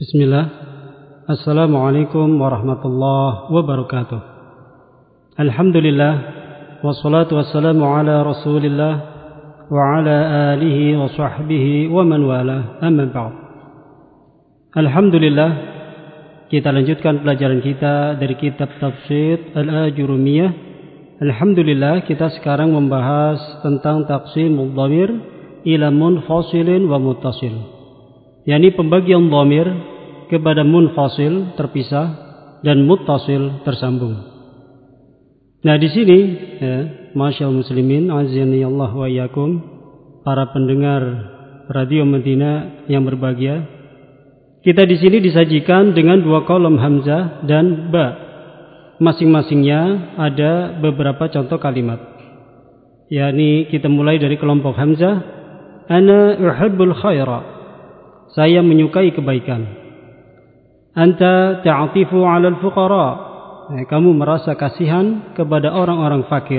Bismillah. Assalamualaikum warahmatullahi wabarakatuh. Alhamdulillah, wassalatu wassalamu ala rasulillah wa ala alihi wa sahbihi wa man wala, amma ba'd. Alhamdulillah, kita lanjutkan pelajaran kita dari kitab Tafsir Al-Ajurumiyah. Alhamdulillah, kita sekarang membahas tentang taqsimul dhamir ila munfasilin wa muttasil, yakni pembagian dhamir kepada munfasil terpisah dan muttasil tersambung. Nah, di sini masyaallah muslimin azani Allah wa iyyakum, para pendengar Radio Madinah yang berbahagia, kita di sini disajikan dengan dua kolom hamzah dan ba. Masing-masingnya ada beberapa contoh kalimat. Yakni kita mulai dari kelompok hamzah, ana uhibbul khaira, saya menyukai kebaikan. Anta ta'atifu 'alal fuqara, kamu merasa kasihan kepada orang-orang fakir.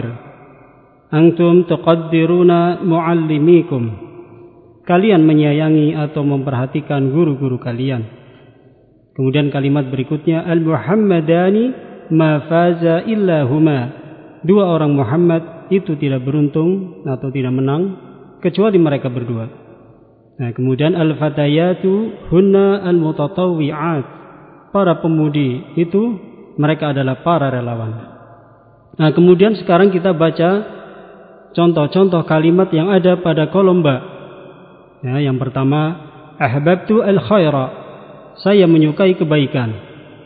Antum tuqaddiruna muallimikum, kalian menyayangi atau memperhatikan guru-guru kalian. Kemudian kalimat berikutnya, al-muhammadani ma faza illa huma, dua orang Muhammad itu tidak beruntung atau tidak menang kecuali mereka berdua. Nah, kemudian al-fatayatu hunna al-mutatawwi'at, para pemudi itu mereka adalah para relawan. Nah, kemudian sekarang kita baca contoh-contoh kalimat yang ada pada kolom ba. Ya, yang pertama, ahbabtu al-khaira, saya menyukai kebaikan.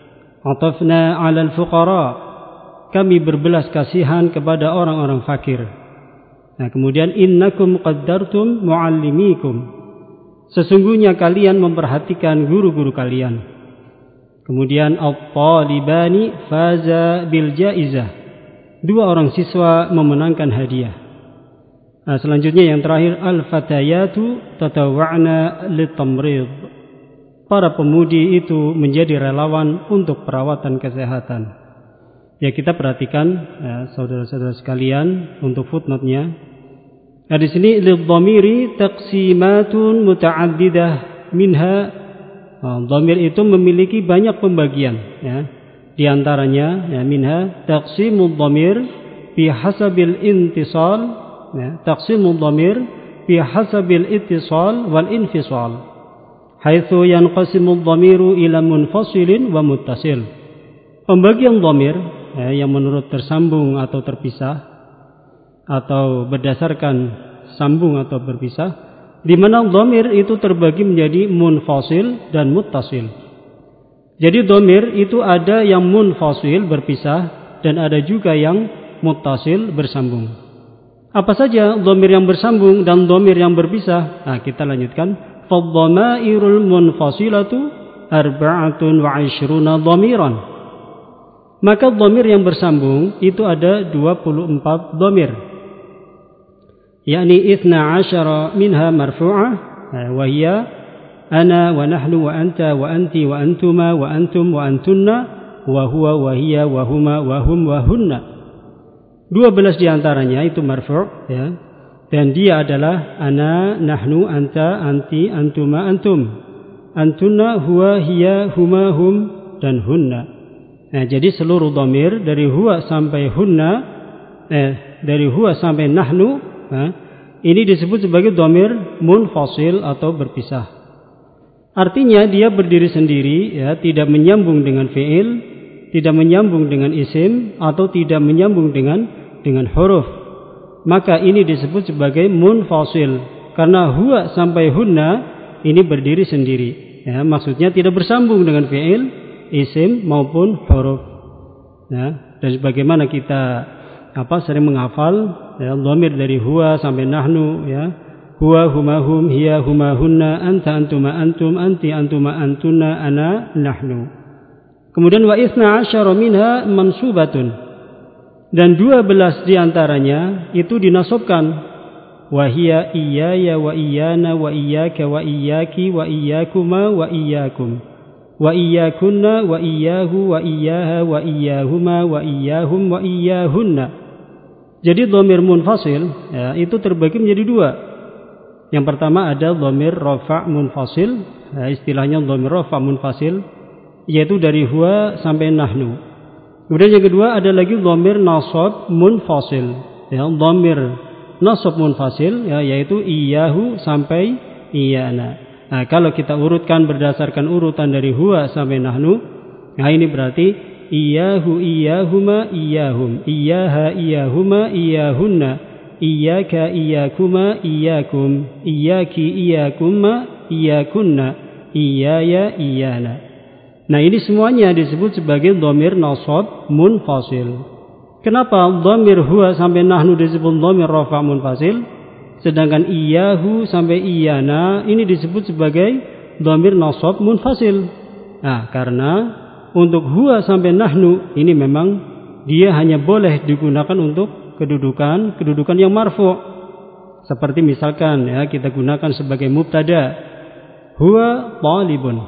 Atafna 'alal fuqara, kami berbelas kasihan kepada orang-orang fakir. Nah, kemudian innakum qaddartum muallimikum, sesungguhnya kalian memperhatikan guru-guru kalian. Kemudian at-talibani faza bil jaizah, dua orang siswa memenangkan hadiah. Nah, selanjutnya yang terakhir, al-fatayatu tatawa'na litamrid, para pemudi itu menjadi relawan untuk perawatan kesehatan. Ya, kita perhatikan ya, saudara-saudara sekalian, untuk footnote-nya. Nah, di sini lidhamiri taqsimatun muta'addidah minha, dhamir itu memiliki banyak pembagian ya. Di antaranya ya, minha taqsimul dhamir bi hasabil intisal, ya, taqsimul dhamir bi hasabil ittisal wal infisal, haitsu yanqasimul dhamiru ila munfasilin wa muttasil. Pembagian dhamir ya, yang menurut tersambung atau terpisah atau berdasarkan sambung atau berpisah, di mana dhamir itu terbagi menjadi munfasil dan muttasil. Jadi dhamir itu ada yang munfasil berpisah dan ada juga yang muttasil bersambung. Apa saja dhamir yang bersambung dan dhamir yang berpisah? Nah, kita lanjutkan. Fadh-dhamairul munfasilatu 24 dhamiran. Maka dhamir yang bersambung itu ada 24 dhamir. yakni 12 minha marfu'ah wa hiya ana wa nahnu wa anta wa anti wa antuma wa antum wa antunna wa huwa wa hiya wa huma wa hum wa hunna. 12 diantaranya itu marfu' ya, dan dia adalah ana, nahnu, anta, anti, antuma, antum, antunna, huwa, hiya, huma, hum dan hunna. Nah, jadi seluruh dhamir dari huwa sampai hunna, dari huwa sampai nahnu, ini disebut sebagai dhamir munfasil atau berpisah. Artinya dia berdiri sendiri ya, tidak menyambung dengan fi'il, tidak menyambung dengan isim, atau tidak menyambung dengan huruf. Maka ini disebut sebagai munfasil karena huwa sampai hunna ini berdiri sendiri ya, maksudnya tidak bersambung dengan fi'il, isim maupun huruf ya. Dan sebagaimana kita sering menghafal ya, dhamir dari huwa sampai nahnu ya, huwa, huma, hum, hiya, huma, hunna, anta, antuma, antum, anti, antuma, antuna, ana, nahnu. Kemudian wa 12 minha mansubatun, dan 12 diantaranya itu dinasobkan. Wa hiya iyaya wa iyana wa iyaka wa iyaki wa iyakuma wa iyakum wa iyakunna wa iyahu wa iyaha wa iyahuma wa iyahum wa iyahunna. Jadi dhamir munfasil ya, itu terbagi menjadi dua. Yang pertama ada dhamir rafa' munfasil, istilahnya dhamir rafa' munfasil, yaitu dari huwa sampai nahnu. Kemudian yang kedua ada lagi dhamir nasab munfasil, ya, dhamir nasab munfasil, ya, yaitu iyyahu sampai iyyana. Nah, kalau kita urutkan berdasarkan urutan dari huwa sampai nahnu, nah ini berarti iyyahu iyyahuma iyyahum, iyyaha iyyahuma iyyahunna, iyyaka iyyakuma iyyakum, iyyaki iyyakuma iyyakunna, iyyaya iyyana. Nah, ini semuanya disebut sebagai dhamir nasab munfasil. Kenapa dhamir huwa sampai nahnu disebut dhamir rafa' munfasil, sedangkan iyyahu sampai iyyana ini disebut sebagai dhamir nasab munfasil? Nah, karena untuk huwa sampai nahnu ini memang dia hanya boleh digunakan untuk kedudukan yang marfu'. Seperti misalkan, ya, kita gunakan sebagai mubtada, huwa talibun,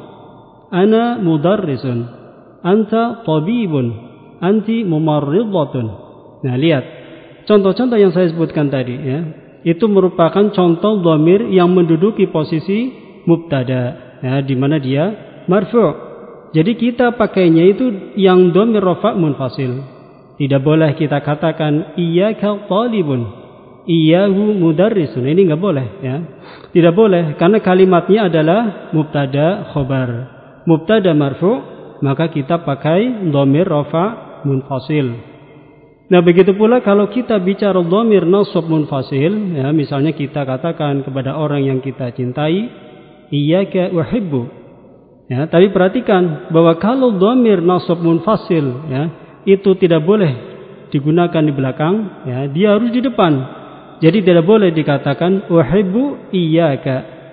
ana mudarrisun, anta tabibun, anti mumarridatun. Nah, lihat contoh-contoh yang saya sebutkan tadi, ya, itu merupakan contoh dhamir yang menduduki posisi mubtada, ya, di mana dia marfu'. Jadi kita pakainya itu yang dhamir rafa' munfasil. Tidak boleh kita katakan iyyaka talibun, iyyahu mudarrisun. Ini enggak boleh, ya. Tidak boleh karena kalimatnya adalah mubtada khobar. Mubtada marfu', maka kita pakai dhamir rafa' munfasil. Nah, begitu pula kalau kita bicara dhamir nasab munfasil, ya, misalnya kita katakan kepada orang yang kita cintai, iyyaka uhibbu. Ya, tapi perhatikan bahwa kalau dhamir nasab munfasil, ya, itu tidak boleh digunakan di belakang, ya, dia harus di depan. Jadi tidak boleh dikatakan uhibbu iyyaka.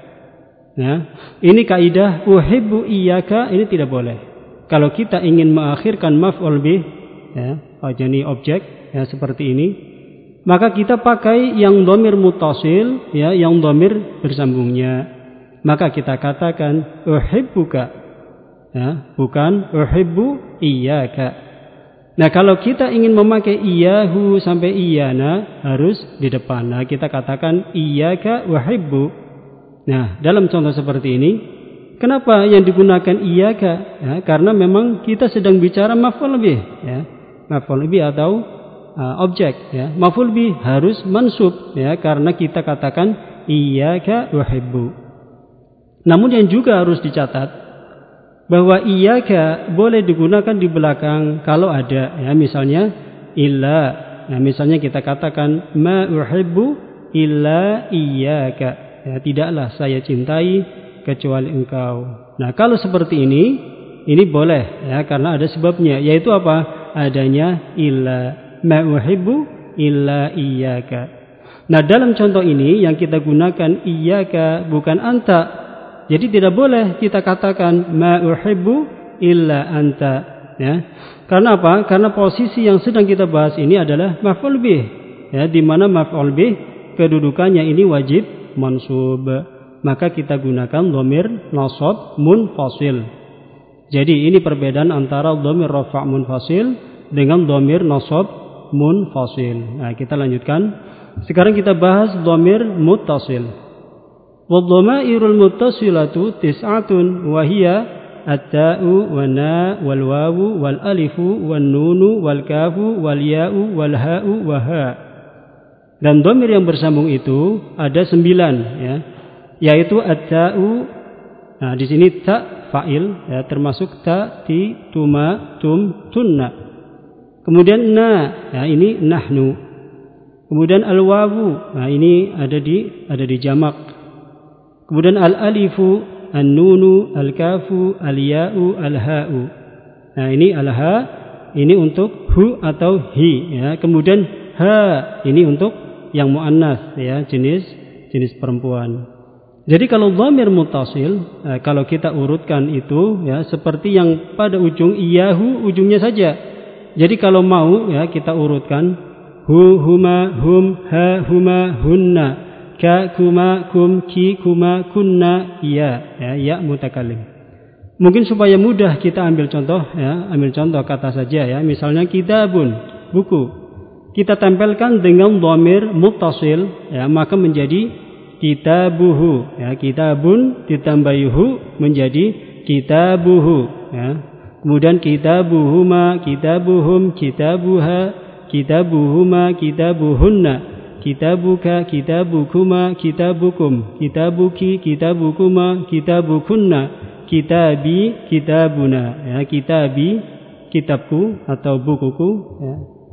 Ya, ini kaidah uhibbu iyyaka ini tidak boleh. Kalau kita ingin mengakhirkan maf'ul bih, ya, jadi objek, ya, seperti ini, maka kita pakai yang dhamir muttasil, ya, yang dhamir bersambungnya. Maka kita katakan uhibbuka, ya, bukan uhibbu iyyaka. Nah, kalau kita ingin memakai iyyahu sampai iyyana harus di depan. Nah, kita katakan iyyaka uhibbu. Nah, dalam contoh seperti ini, kenapa yang digunakan iyyaka? Ya, karena memang kita sedang bicara maf'ul bih, ya. Maf'ul bih atau objek, ya. Maf'ul bih harus mansub, ya, karena kita katakan iyyaka uhibbu. Namun yang juga harus dicatat bahwa iyyaka boleh digunakan di belakang kalau ada, ya, misalnya illa. Nah, misalnya kita katakan ma uhibbu illa iyyaka, ya, tidaklah saya cintai kecuali engkau. Nah, kalau seperti ini boleh, ya, karena ada sebabnya, yaitu apa? Adanya illa, ma uhibbu illa iyyaka. Nah, dalam contoh ini yang kita gunakan iyyaka bukan anta. Jadi tidak boleh kita katakan ma uhibbu illa anta, ya. Karena apa? Karena posisi yang sedang kita bahas ini adalah maf'ul bih, ya, di mana maf'ul bih kedudukannya ini wajib mansub. Maka kita gunakan dhamir nasab munfasil. Jadi ini perbedaan antara dhamir rafa' munfasil dengan dhamir nasab munfasil. Nah, kita lanjutkan. Sekarang kita bahas dhamir muttasil. Wadh-dhamairul muttasilatu tis'atun wa hiya at-ta'u wan na wal wawu wal alifu wan nunu wal kafu wal ya'u wal ha'u wa ha. Dan dhamir yang bersambung itu ada 9, ya, yaitu at-ta'u. Nah, di sini ta fa'il, ya, termasuk ta, ti, tuma, tum, tunna. Kemudian na, ya, ini nahnu. Kemudian al-wawu, nah, ini ada di jamak. Kemudian al-alifu, an-nunu, al-kafu, al-ya'u, al-ha'u. Nah, ini al-ha, ini untuk hu atau hi, ya. Kemudian ha, ini untuk yang muannas, ya, jenis perempuan. Jadi kalau dhamir muttasil, kalau kita urutkan itu, ya, seperti yang pada ujung iyyahu ujungnya saja. Jadi kalau mau, ya, kita urutkan hu, huma, hum, ha, huma, hunna, ka, kuma, kum, ki, kuma, kunna, ya, ya mutakallim. Mungkin supaya mudah kita ambil contoh, ya, ambil contoh kata saja, ya. Misalnya kitabun, buku. Kita tempelkan dengan dhamir muttasil, ya, maka menjadi kitabuhu. Ya, kitabun ditambah hu menjadi kitabuhu. Ya. Kemudian kitabuhuma, kitabuhum, kitabuha, kitabuhuma, kitabuhunna, kitabuka, kitabukuma, kitabukum, kitabuki, kitabukuma, kitabukunna, kitabi, kitabuna. Ya, kitabi, kitabku atau bukuku. Ya.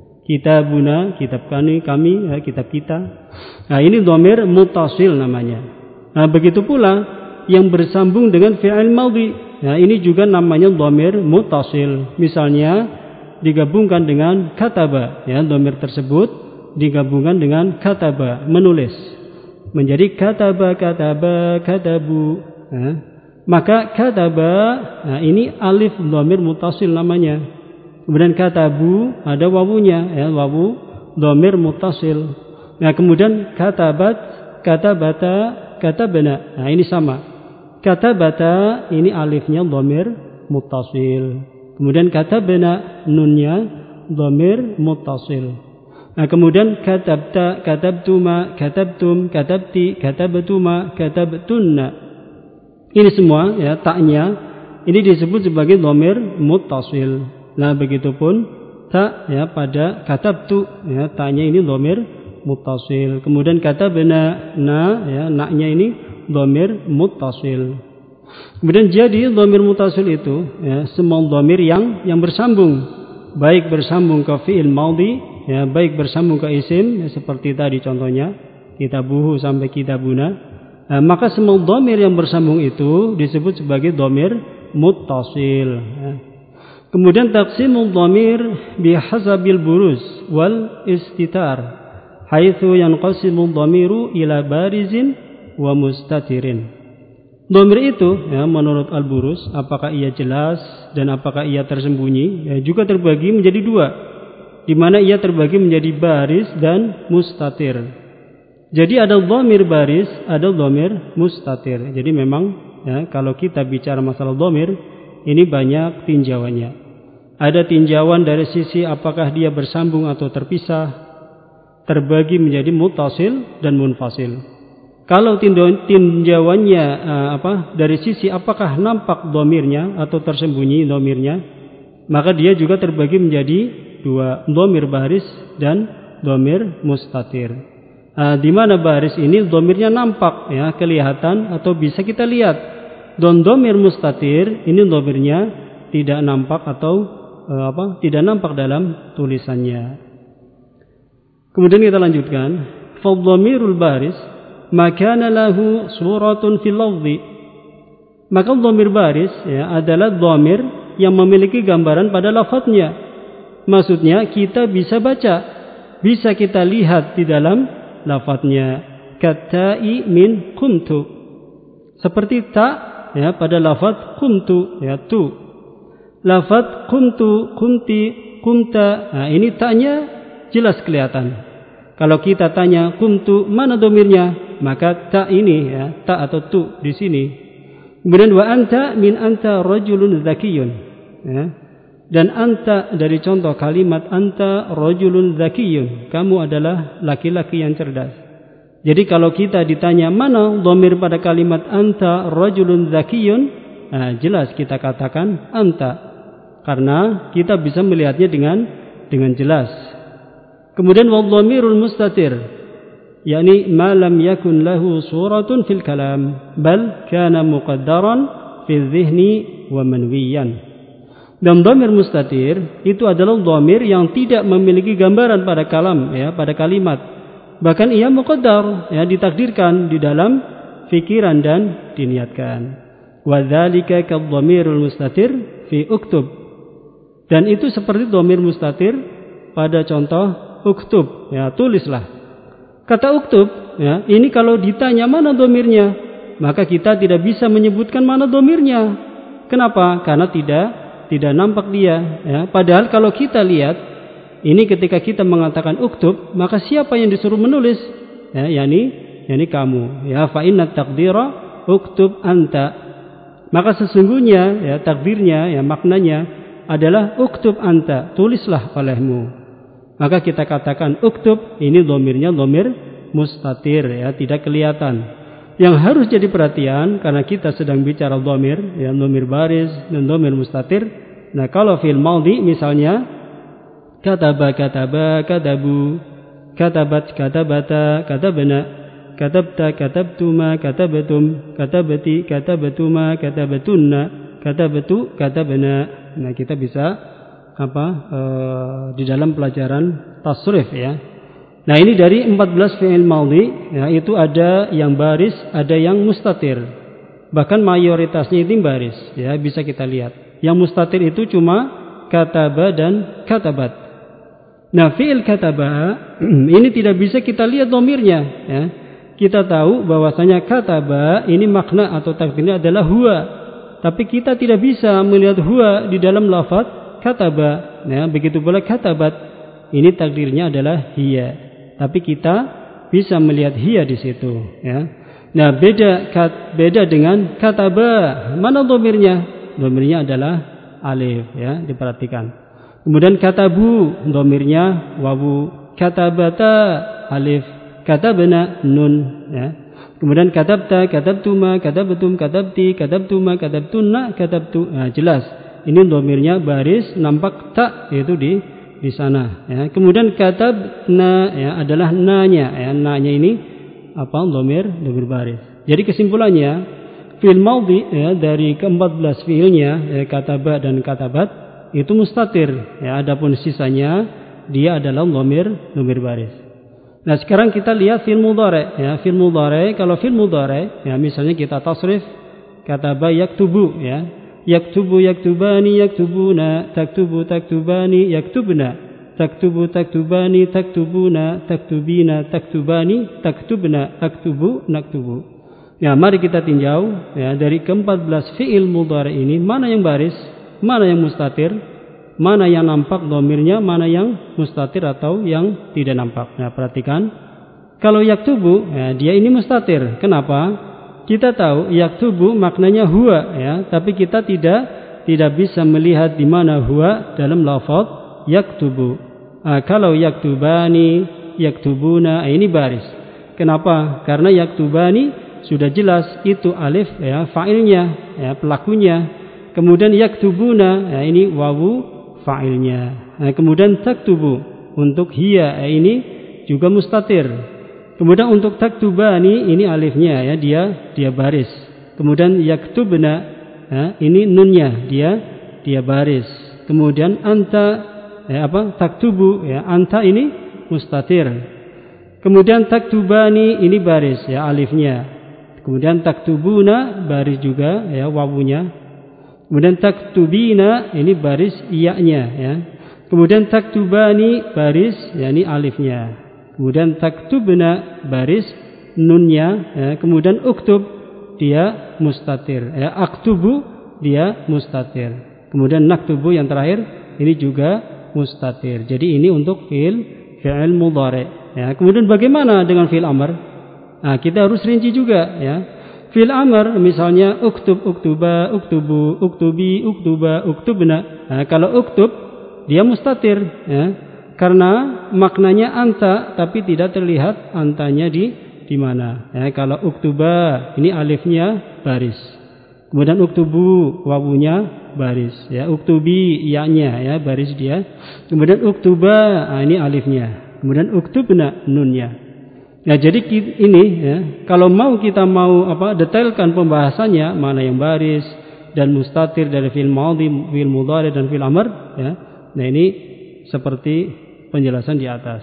Kitabuna, kitab kami, ya, kitab kita. Nah, ini dhamir muttasil namanya. Nah, begitu pula yang bersambung dengan fi'il madhi. Nah, ini juga namanya dhamir muttasil. Misalnya digabungkan dengan kataba, ya, dhamir tersebut digabungkan dengan kataba, menulis. Menjadi kataba, kataba, katabu. Nah, maka kataba, nah, ini alif dhamir muttasil namanya. Kemudian katabu ada wawunya, ya, wawu dhamir muttasil. Nah, kemudian katabat, katabata, katabana. Nah, ini sama. Katabata ini alifnya dhamir muttasil. Kemudian katabana nunnya dhamir muttasil. Nah, kemudian katabta, katabtuma, katabtum, katabti, katabatuma, katabtunna. Ini semua, ya, taknya ini disebut sebagai dhamir muttasil. Nah, begitupun ta, ya, pada katabtu, ya, taknya ini dhamir muttasil. Kemudian katabna, na, ya, naknya ini dhamir muttasil. Kemudian jadi dhamir muttasil itu, ya, semua dhamir yang bersambung, baik bersambung ke fi'il madhi, ya, baik bersambung ke isim, ya, seperti tadi contohnya kitabuhu sampai kitabuna. Maka semua dhamir yang bersambung itu disebut sebagai dhamir muttasil. Ya. Kemudian taqsimul dhamir bihasabil buruz wal istitar, haitsu yanqasimul dhamiru ila barizin wa mustatirin. Dhamir itu, ya, menurut al-buruz, apakah ia jelas dan apakah ia tersembunyi, ya, juga terbagi menjadi dua, di mana ia terbagi menjadi baris dan mustatir. Jadi ada dhamir baris, ada dhamir mustatir. Jadi memang, ya, kalau kita bicara masalah dhamir, ini banyak tinjauannya. Ada tinjauan dari sisi apakah dia bersambung atau terpisah, terbagi menjadi muttasil dan munfasil. Kalau tinjauannya dari sisi apakah nampak dhamirnya atau tersembunyi dhamirnya, maka dia juga terbagi menjadi dua, dhamir baris dan dhamir mustatir. Di mana baris ini dhamirnya nampak, ya, kelihatan atau bisa kita lihat. Dan dhamir mustatir ini dhamirnya tidak nampak atau tidak nampak dalam tulisannya. Kemudian kita lanjutkan, fadhamirul baris makana lahu suratun fil lafzi. Maka dhamir baris, ya, adalah dhamir yang memiliki gambaran pada lafadznya. Maksudnya kita bisa baca, bisa kita lihat di dalam lafadznya. Katai min kuntu, seperti ta, ya, pada lafadz kuntu, ya, tu. Lafadz kuntu, kunti, kunta, nah, ini taknya jelas kelihatan. Kalau kita tanya kuntu mana dhamirnya, maka ta ini, ya, ta atau tu di sini. Kemudian wa anta min anta rajulun zakiyun, ya. Dan anta dari contoh kalimat anta rajulun zakiyun, kamu adalah laki-laki yang cerdas. Jadi kalau kita ditanya mana dhamir pada kalimat anta rajulun zakiyun, nah, jelas kita katakan anta, karena kita bisa melihatnya dengan jelas. Kemudian wadhamirul mustatir, yakni ma lam yakun lahu suratun fil kalam bal kana muqaddaran fi dhihni wa manwiyan. Dan dhamir mustatir itu adalah dhamir yang tidak memiliki gambaran pada kalam, ya, pada kalimat. Bahkan ia muqaddar, ya, ditakdirkan di dalam fikiran dan diniatkan. Wa dzalika kadhamirul mustatir fi uktub. Dan itu seperti dhamir mustatir pada contoh uktub, ya, tulislah. Kata uktub, ya, ini kalau ditanya mana dhamirnya, maka kita tidak bisa menyebutkan mana dhamirnya. Kenapa? Karena tidak nampak dia, ya. Padahal kalau kita lihat, ini ketika kita mengatakan uktub, maka siapa yang disuruh menulis? Ya, yakni kamu. Ya, fa inna taqdira uktub anta. Maka sesungguhnya, ya, takdirnya, ya, maknanya adalah uktub anta, tulislah olehmu. Maka kita katakan uktub, ini dhamirnya dhamir mustatir, ya, tidak kelihatan. Yang harus jadi perhatian karena kita sedang bicara dhamir, ya, dhamir baris dan dhamir mustatir. Nah, kalau fi'il madhi misalnya kataba, katabu, katabat, katabata, katabna, katabta, katabtuma, katabatum, katabati, katabatuma, katabatunna, katabatu, katabna. Nah, kita bisa di dalam pelajaran tasrif, ya. Nah, ini dari 14 fi'il madhi, ya, itu ada yang baris, ada yang mustatir. Bahkan mayoritasnya itu baris, ya, bisa kita lihat. Yang mustatir itu cuma kataba dan katabat. Nah, fi'il kataba ini tidak bisa kita lihat dhamirnya, ya. Kita tahu bahwasanya kataba ini makna atau takdirnya adalah huwa, tapi kita tidak bisa melihat huwa di dalam lafaz kataba. Nah, begitu pula katabat ini takdirnya adalah hiya, tapi kita bisa melihat hiya di situ, ya. Nah, beda dengan kataba. Mana dhamirnya? Dhamirnya adalah alif, ya, diperhatikan. Kemudian katabu, dhamirnya wawu. Katabata alif, katabna nun, ya. Kemudian katabta, katabtuma, katabatum, katabti, katabtuma, katabtunna, katabtu. Nah, jelas ini dhamirnya baris, nampak tak yaitu di sana, ya. Kemudian katabna, ya, adalah na-nya, ya. Na-nya ini dhamir baris. Jadi kesimpulannya fi'il madhi, ya, dari ke-14 fi'ilnya, ya, kataba dan katabat itu mustatir, ya. Adapun sisanya dia adalah dhamir baris. Nah, sekarang kita lihat fi'il mudhari', ya. Fi'il mudhari', kalau fi'il mudhari', ya, misalnya kita tasrif kataba yaktubu, ya. Yaktubu, yaktubani, yaktubuna, taktubu, taktubani, yaktubna, taktubu, taktubani, taktubuna, taktubina, taktubani, taktubna, aktubu, naktubu. Ya, mari kita tinjau, ya, dari ke-14 fi'il mudhari' ini mana yang baris, mana yang mustatir, mana yang nampak dhamirnya, mana yang mustatir atau yang tidak nampak. Nah, perhatikan. Kalau yaktubu, ya, dia ini mustatir. Kenapa? Kita tahu yaktubu maknanya huwa, ya, tapi kita tidak bisa melihat di mana huwa dalam lafaz yaktubu. Kalau yaktubani, yaktubuna, ini baris. Kenapa? Karena yaktubani sudah jelas itu alif, ya, fa'ilnya, ya, pelakunya. Kemudian yaktubuna, ya, ini wawu fa'ilnya. Kemudian taktubu untuk hiya, ini juga mustatir. Kemudian untuk taktubani ini alifnya, ya, dia baris. Kemudian yaktubna, ya, ini nunnya, dia baris. Kemudian anta, ya, taktubu, ya, anta ini mustatir. Kemudian taktubani ini baris, ya, alifnya. Kemudian taktubuna baris juga, ya, wawunya. Kemudian taktubina ini baris iya-nya, ya. Kemudian taktubani baris, ya, ini alifnya. Kemudian taktubna baris nunnya, ya. Kemudian uktub dia mustatir, ya. Aktubu dia mustatir. Kemudian naktubu yang terakhir ini juga mustatir. Jadi ini untuk fi'il mudhari', ya. Kemudian bagaimana dengan fi'il amr? Nah, kita harus rinci juga, ya. Fi'il amr misalnya uktub, uktuba, uktubu, uktubi, uktuba, uktubna. Nah, kalau uktub dia mustatir, ya. Karena maknanya anta, tapi tidak terlihat antanya di mana. Ya, kalau uktuba ini alifnya baris. Kemudian uktubu wawunya baris. Ya, uktubi ya-nya, ya, baris dia. Kemudian uktuba, ini alifnya. Kemudian uktubna nunnya. Ya, jadi ini, ya, kalau kita mau detailkan pembahasannya mana yang baris dan mustatir dari fi'il madhi, fi'il mudhari dan fi'il amr, ya. Nah, ini seperti penjelasan di atas.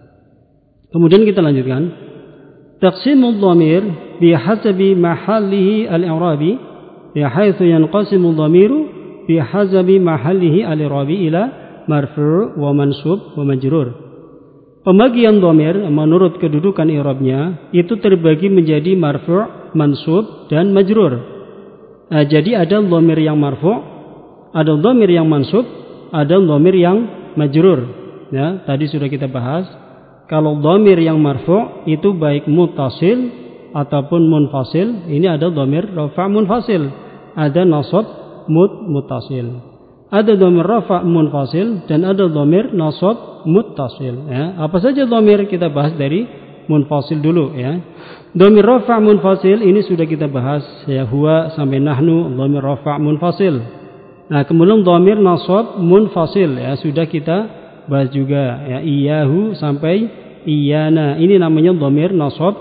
Kemudian kita lanjutkan. Taqsimul dhamir bihasabi mahallihi al-i'rabi, bihaitsu yanqasimu dhamiru bihasabi mahallihi al-i'rabi ila marfu' wa mansub wa majrur. Pembagian dhamir menurut kedudukan i'rabnya itu terbagi menjadi marfu', mansub dan majrur. Nah, jadi ada dhamir yang marfu', ada dhamir yang mansub, ada dhamir yang majrur. Ya, tadi sudah kita bahas. Kalau dhamir yang marfu' itu baik muttasil ataupun munfasil, ini ada dhamir rafa' munfasil, ada nasab muttasil. Ada dhamir rafa' munfasil dan ada dhamir nasab muttasil, ya. Apa saja dhamir kita bahas dari munfasil dulu ya. Dhamir rafa' munfasil ini sudah kita bahas ya, huwa sampai nahnu dhamir rafa' munfasil. Nah, kemudian dhamir nasab munfasil ya sudah kita bahas juga ya, iyahu sampai iyana. Ini namanya dhamir nasab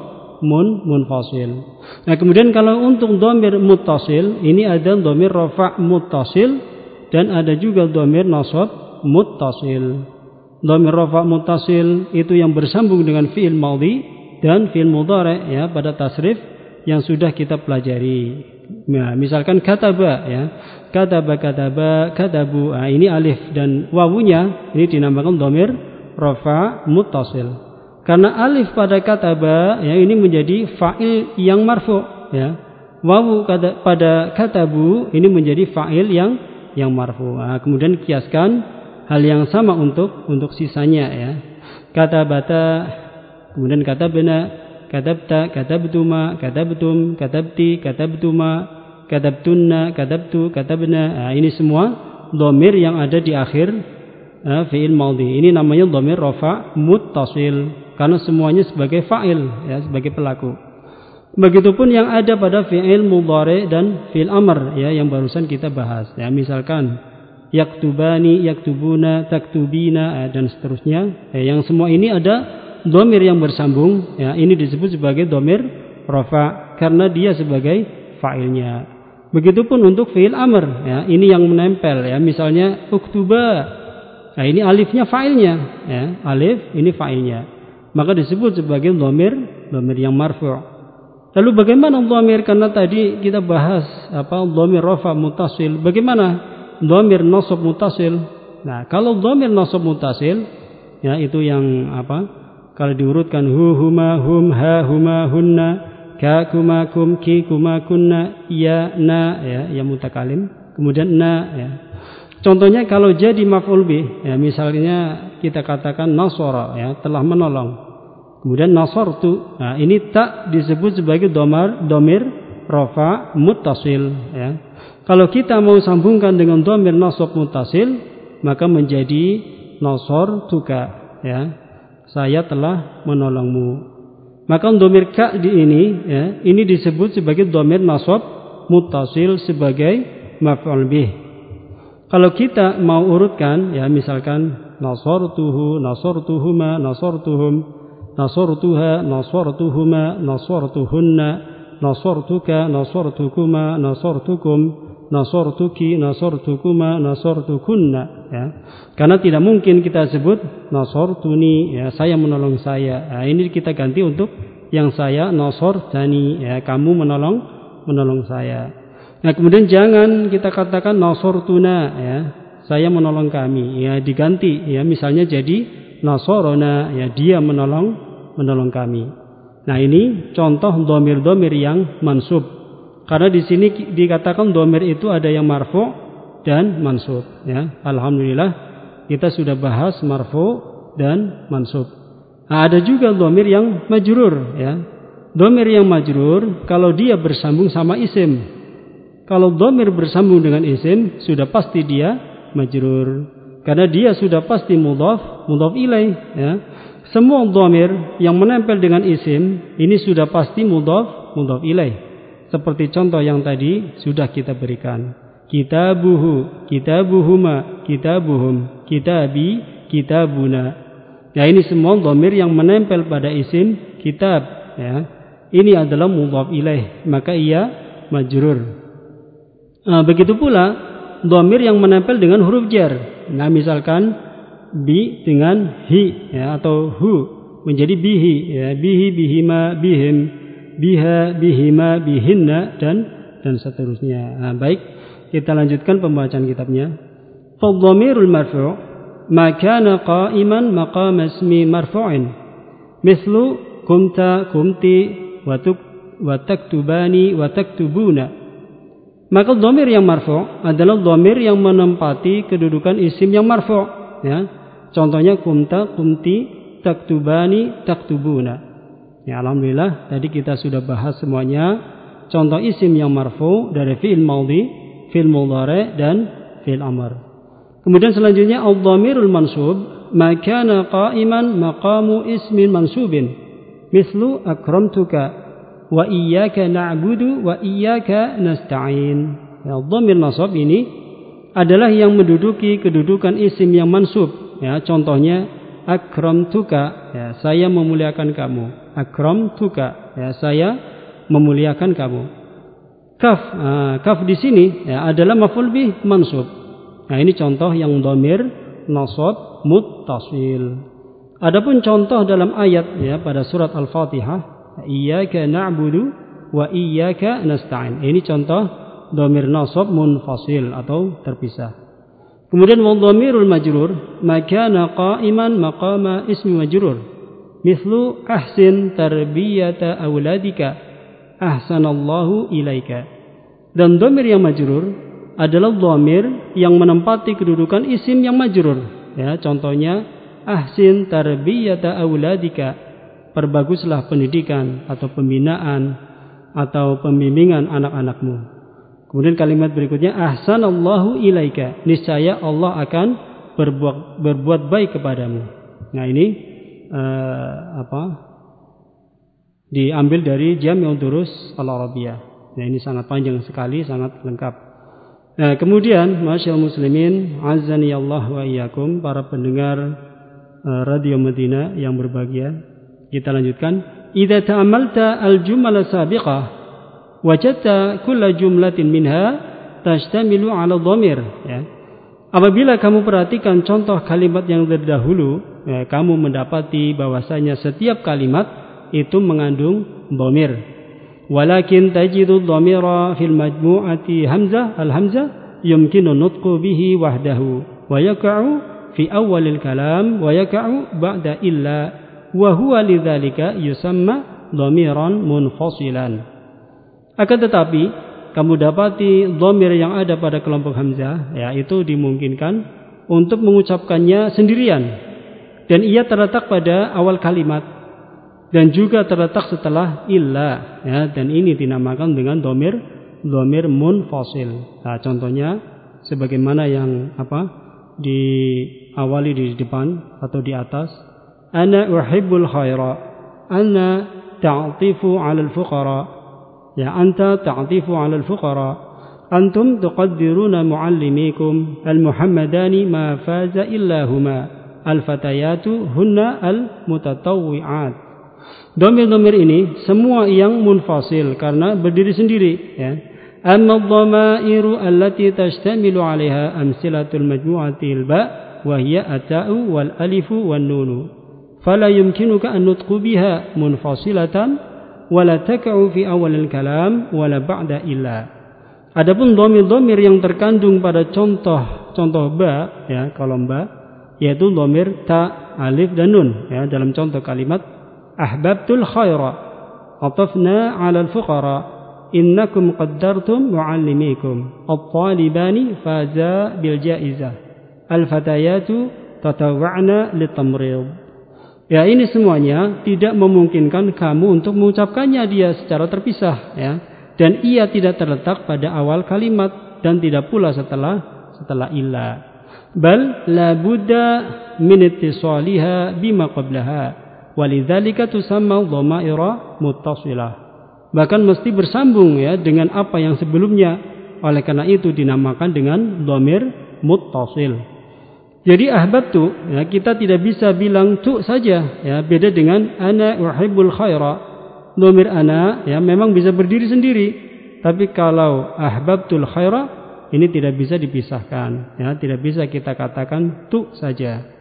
munfasil. Nah, kemudian kalau untuk dhamir muttasil ini ada dhamir rafa' muttasil dan ada juga dhamir nasab muttasil. Dhamir rafa' muttasil itu yang bersambung dengan fi'il madhi dan fi'il mudhari ya pada tasrif yang sudah kita pelajari. Nah, misalkan kataba ya. Kataba, katabu. Nah, ini alif dan wawunya ini dinamakan dhamir rafa' muttasil. Karena alif pada kataba ya ini menjadi fa'il yang marfu ya. Wawu pada katabu ini menjadi fa'il yang marfu. Nah, kemudian kiaskan hal yang sama untuk sisanya ya. Katabata, kemudian katabna, katabta, katabtuma, katabtum, katabti, katabtuma, katabtunna, katabtu, katabna. Nah, ini semua dhamir yang ada di akhir fi'il madhi. Ini namanya dhamir rafa' muttasil karena semuanya sebagai fa'il ya, sebagai pelaku. Begitupun yang ada pada fi'il mudhari dan fi'il amr ya yang barusan kita bahas ya. Misalkan yaktubani, yaktubuna, taktubina dan seterusnya. Yang semua ini ada dhamir yang bersambung. Ya, ini disebut sebagai dhamir rafa karena dia sebagai fa'ilnya. Begitupun untuk fi'il amr. Ya, ini yang menempel. Ya, misalnya uktuba. Nah, ini alifnya fa'ilnya. Ya, alif ini fa'ilnya. Maka disebut sebagai dhamir yang marfu'. Lalu bagaimana dhamir? Karena tadi kita bahas dhamir rafa' muttasil. Bagaimana dhamir nasab muttasil? Nah, kalau dhamir nasab muttasil ya itu yang kalau diurutkan hu, huma, hum, ha, huma, hunna, ka, kuma, kum, ki, kuma, kunna, ya, na ya mutakalim. Kemudian na ya. Contohnya kalau jadi maf'ul bih ya misalnya kita katakan nasara ya telah menolong. Kemudian nasartu. Nah, ini tak disebut sebagai dhamir rafa' muttasil ya. Kalau kita mau sambungkan dengan dhamir nasab muttasil maka menjadi nasartuka ya. Saya telah menolongmu. Maka dhamir ka di ini ya, ini disebut sebagai dhamir nasab muttasil sebagai maf'ul bih. Kalau kita mau urutkan ya misalkan nasartuhu, nasartuhuma, nasartuhum, nasartuha, nasartuhuma, nasartuhunna, nasartuka, nasartukuma, nasartukum, nasartuki, nasartukuma, nasartukunna ya. Karena tidak mungkin kita sebut nasartuni ya, saya menolong saya. Nah, ini kita ganti untuk yang saya nasartani ya, kamu menolong saya. Nah, kemudian jangan kita katakan nasartuna ya, saya menolong kami ya, diganti ya misalnya jadi nasarona ya, dia menolong kami. Nah, ini contoh dhamir-dhamir yang mansub. Karena di sini dikatakan dhamir itu ada yang marfu dan mansub ya. Alhamdulillah kita sudah bahas marfu dan mansub. Nah, ada juga dhamir yang majrur ya. Dhamir yang majrur kalau dia bersambung sama isim. Kalau dhamir bersambung dengan isim sudah pasti dia majrur. Karena dia sudah pasti mudhaf ilaih ya. Semua dhamir yang menempel dengan isim ini sudah pasti mudhaf ilaih. Seperti contoh yang tadi sudah kita berikan. Kitabuhu, kitabuhuma, kitabuhum, kitabi, kitabuna. Ya, ini semua dhamir yang menempel pada isim kitab ya. Ini adalah mudhaf ilaih, maka ia majrur. Nah, begitu pula dhamir yang menempel dengan huruf jar. Nah, misalkan bi dengan hi ya, atau hu menjadi bihi ya, bihi, bihima, bihim, biha, bihima, bihinna dan seterusnya. Nah, baik, kita lanjutkan pembacaan kitabnya. Fadhamirul marfu' ma kana qa'iman maqam ismi marfu'in mislu kumta, kumti, wa taktubani, wa taktubuna. Maka dhamir yang marfu' adalah dhamir yang menempati kedudukan isim yang marfu' ya. Contohnya kumta, kumti, taktubani, taktubuna. Ya, alhamdulillah tadi kita sudah bahas semuanya contoh isim yang marfu' dari fi'il madhi, fi'il mudhari dan fi'il amr. Kemudian selanjutnya ad-dhamirul mansub ma kana qa'iman maqamu ismin mansubin mislu akramtuka wa iyyaka na'budu wa iyyaka nasta'in. Ya, dhamir nasab ini adalah yang menduduki kedudukan isim yang mansub. Ya, contohnya akramtuka, ya, saya memuliakan kamu. Akramtuka, ya, saya memuliakan kamu. Kaf di sini ya, adalah maf'ul bih mansub. Nah, ini contoh yang dhamir nasab muttasil. Adapun contoh dalam ayat ya pada surat Al-Fatihah, iyyaka na'budu wa iyyaka nasta'in. Ini contoh dhamir nasab munfasil atau terpisah. Kemudian wa dhamirul majrur makana qa'iman maqama ismi majrur. Mithlu ahsin tarbiyata auladika ahsanallahu ilaika. Dan dhamir yang majrur adalah dhamir yang menempati kedudukan isim yang majrur. Ya, contohnya ahsin tarbiyata auladika, perbaguslah pendidikan atau pembinaan atau pembimbingan anak-anakmu. Kemudian kalimat berikutnya ahsanallahu ilaika, niscaya Allah akan berbuat baik kepadamu. Nah, ini diambil dari Jami' Durus Al-Arabiyah. Nah, ini sangat panjang sekali, sangat lengkap. Nah, kemudian masyaallah muslimin, azani Allah wa iyyakum, para pendengar Radio Madinah yang berbahagia, kita lanjutkan. Idza ta'ammalta al-jumal sabiqah wajadta kulla jumlatin minha tashtamilu 'ala dhamir, ya. Apabila kamu perhatikan contoh kalimat yang terdahulu, ya, kamu mendapati bahwasanya setiap kalimat itu mengandung dhamir. Walakin tajidu dhamira fil majmu'ati al-hamzah yumkinu nutqu bihi wahdahu wa yaka'u fi awalil kalam wa yaka'u ba'da illa wa huwa lidzalika yusamma dhamiran munfasilan. Akan tetapi kamu dapati dhamir yang ada pada kelompok hamzah, ya, itu dimungkinkan untuk mengucapkannya sendirian dan ia terletak pada awal kalimat dan juga terletak setelah illa, ya, dan ini dinamakan dengan dhamir munfasil. Nah, contohnya sebagaimana yang diawali di depan atau di atas, ana uhibbul khaira, ana ta'tifu 'alal fuqara, ya, anta ta'tifu 'alal fuqara, antum tuqaddiruna muallimikum, al-muhammadani ma faza illa huma, al-fatayatu hunna al-mutatawwi'at. Dhamir-dhamir ini semua yang munfasil karena berdiri sendiri, ya. Amma dhamairu allati tashtamilu 'alaiha amsilatul majmu'atil ba wa hiya ata'u wal alifu wan nunu. Fala yumkinuka an nutqu biha munfasilatan wa la tak'u fi awalil kalam wa la ba'da illa. Adapun dhamir-dhamir yang terkandung pada contoh ba, ya, kolom ba, yaitu dhamir ta, alif dan nun, ya, dalam contoh kalimat ahbabtul khaira atafna 'ala al-fuqara innakum qaddartum muallimikum at-talibani faza bil jaizah al-fatayatu tatawwa'na litamrid. Ya, ini semuanya tidak memungkinkan kamu untuk mengucapkannya dia secara terpisah, ya, dan ia tidak terletak pada awal kalimat dan tidak pula setelah illa. Bal la budda min ittisaliha bima qablaha walidzalika tusamma dhamaira muttasilah. Bahkan mesti bersambung, ya, dengan apa yang sebelumnya. Oleh karena itu dinamakan dengan dhamir muttasil. Jadi ahbabtu, ya, kita tidak bisa bilang tu saja, ya, beda dengan ana uhibbul khaira. Dhamir ana, ya, memang bisa berdiri sendiri. Tapi kalau ahbabtul khaira ini tidak bisa dipisahkan, ya, tidak bisa kita katakan tu saja.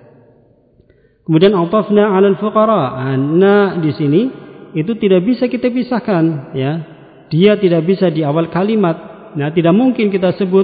Kemudian atafna 'alal fuqara, na di sini itu tidak bisa kita pisahkan, ya. Dia tidak bisa di awal kalimat. Nah, tidak mungkin kita sebut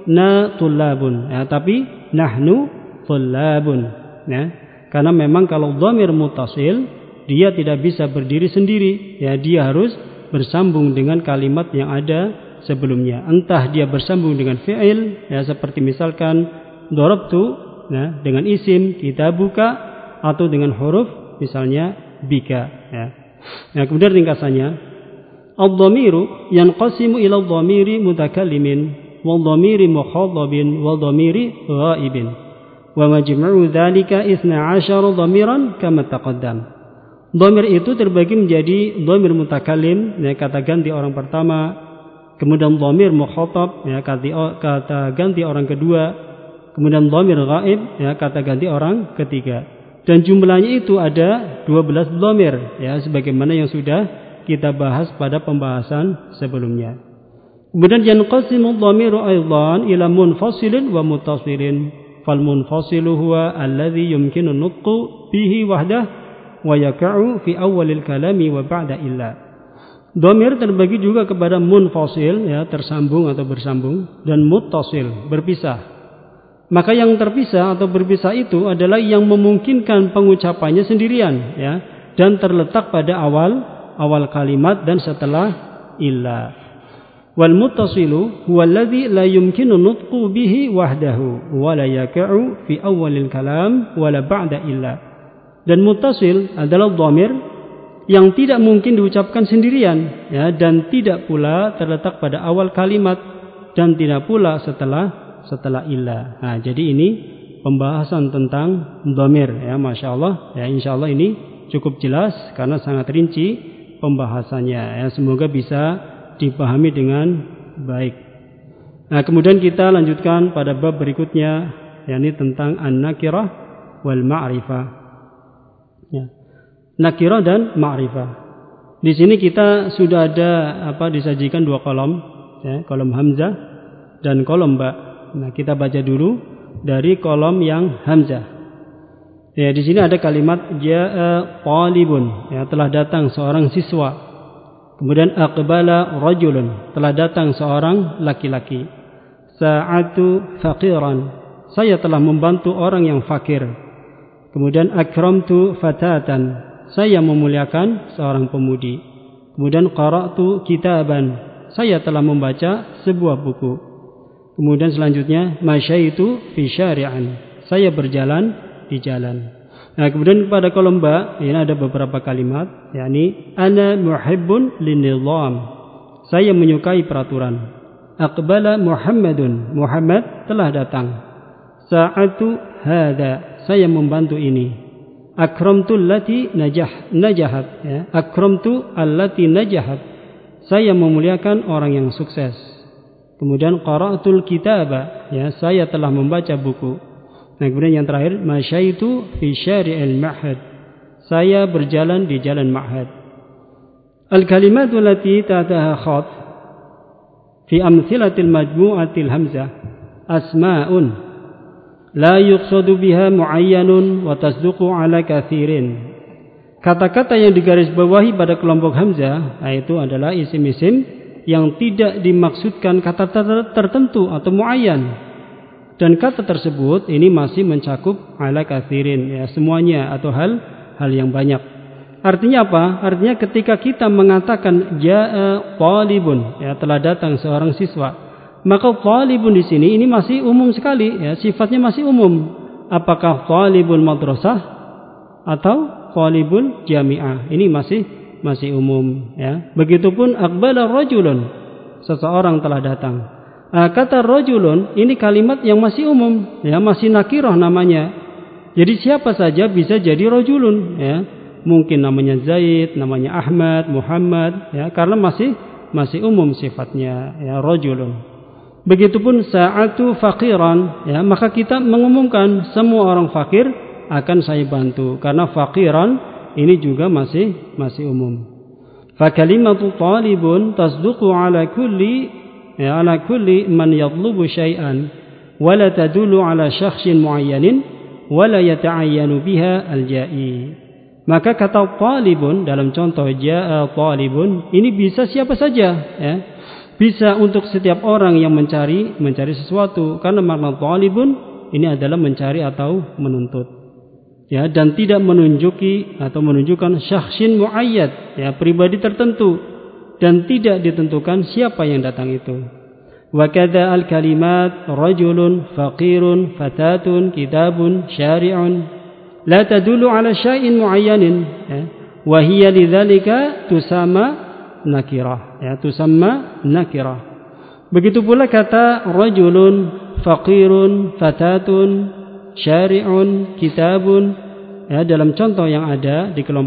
na tullabun, ya, tapi nahnu tullabun, ya. Karena memang kalau dhamir muttasil dia tidak bisa berdiri sendiri, ya, dia harus bersambung dengan kalimat yang ada sebelumnya. Entah dia bersambung dengan fi'il, ya, seperti misalkan darabtu, ya, dengan isim kita buka, atau dengan huruf misalnya bika, ya. Nah, kemudian ringkasannya ad-dhamiru yanqasimu ila dhamiri mutakallimin wa dhamiri mukhadhabin wa dhamiri ghaibin wa majmu'u dzalika 12 dhamiran kama taqaddam. Dhamir itu terbagi menjadi dhamir mutakallim, ya, kata ganti orang pertama, kemudian dhamir mukhatab, ya, kata ganti orang kedua, kemudian dhamir ghaib, ya, kata ganti orang ketiga. Dan jumlahnya itu ada 12 dhamir, ya, sebagaimana yang sudah kita bahas pada pembahasan sebelumnya. Kemudian yanqasimu dhamiru aidan ila munfasilin wa muttasilin. Fal munfasilu huwa alladhi yumkinu nutqu bihi wahdah wa yaka'u fi awwalil kalami wa ba'da illa. Dhamir terbagi juga kepada munfasil, ya, tersambung atau bersambung, dan muttasil, berpisah. Maka yang terpisah atau berpisah itu adalah yang memungkinkan pengucapannya sendirian, ya, dan terletak pada awal kalimat dan setelah illa. Wal muttasilu huwa alladhi la yumkinu nutqu bihi wahdahu wa la yaka'u fi awwalil kalam wa la ba'da illa. Dan muttasil adalah dhamir yang tidak mungkin diucapkan sendirian, ya, dan tidak pula terletak pada awal kalimat dan tidak pula setelah illa. Nah, jadi ini pembahasan tentang dhamir, ya, Masya Allah, ya, insya Allah ini cukup jelas karena sangat rinci pembahasannya, ya, semoga bisa dipahami dengan baik. Nah, kemudian kita lanjutkan pada bab berikutnya, yakni tentang an-nakirah wal ma'rifah. Ya. Nakirah dan ma'rifah. Di sini kita sudah ada disajikan dua kolom, ya, kolom hamzah dan kolom ba. Nah, kita baca dulu dari kolom yang hamzah. Ya, di sini ada kalimat ja'a talibun, ya, telah datang seorang siswa. Kemudian aqbala rajulun, telah datang seorang laki-laki. Sa'atu faqiran, saya telah membantu orang yang fakir. Kemudian akramtu fatatan, saya memuliakan seorang pemudi. Kemudian qara'tu kitaban, saya telah membaca sebuah buku. Kemudian selanjutnya masyaitu fi syari'an, saya berjalan di jalan. Nah, kemudian pada kolom ba ini ada beberapa kalimat, yakni ana muhibbun linizam, saya menyukai peraturan. Aqbala Muhammadun, Muhammad telah datang. Sa'atu hada, saya membantu ini. Akramtu allati najahat, ya. Akramtu allati najahat, saya memuliakan orang yang sukses. Kemudian qara'tul kitaba, ya, saya telah membaca buku. Nah, kemudian yang terakhir masyaitu fi syari'il ma'had, saya berjalan di jalan ma'had. Al-kalimatu allati tahtaha khat fi amthilatil majmu'atil hamzah asma'un la yuqsadu biha muayyanun wa tasduqu ala kathirin. Kata-kata yang digarisbawahi pada kelompok hamzah, yaitu adalah isim-isim yang tidak dimaksudkan kata tertentu atau muayyan. Dan kata tersebut ini masih mencakup ala kathirin, ya, semuanya atau hal yang banyak. Artinya apa? Artinya ketika kita mengatakan ja'a talibun, ya, telah datang seorang siswa, maka talibun di sini ini masih umum sekali, ya, sifatnya masih umum. Apakah talibul madrasah atau talibul jami'ah? Ini masih umum, ya. Begitupun aqbala rajulun, seseorang telah datang. Kata rajulun ini kalimat yang masih umum, ya, masih nakirah namanya. Jadi siapa saja bisa jadi rajulun, ya. Mungkin namanya Zaid, namanya Ahmad, Muhammad, ya, karena masih umum sifatnya, ya, rajulun. Begitupun sa'atu faqiran, ya, maka kita mengumumkan semua orang fakir akan saya bantu, karena faqiran ini juga masih umum. Fa kalimatu talibun tasduqu ala kulli man yatlubu syai'an wa la tadullu ala syakhsin muayyanin wa la yata'ayyanu biha al-ja'i. Maka kata talibun dalam contoh ja'a talibun ini bisa siapa saja, ya. Bisa untuk setiap orang yang mencari sesuatu, karena makna talibun ini adalah mencari atau menuntut, ya, dan tidak menunjukkan syakhsin muayyad, ya, pribadi tertentu, dan tidak ditentukan siapa yang datang itu. Wa kadza al-kalimat rajulun, faqirun, fatatun, kitabun, syari'un la tadullu ala syai'in muayyanin, ya, wa hiya lidzalika tusamma nakirah, ya, tusamma nakirah. Begitu pula kata rajulun, faqirun, fatatun, syari'un, kitabun, ya, dalam contoh yang ada di kelompok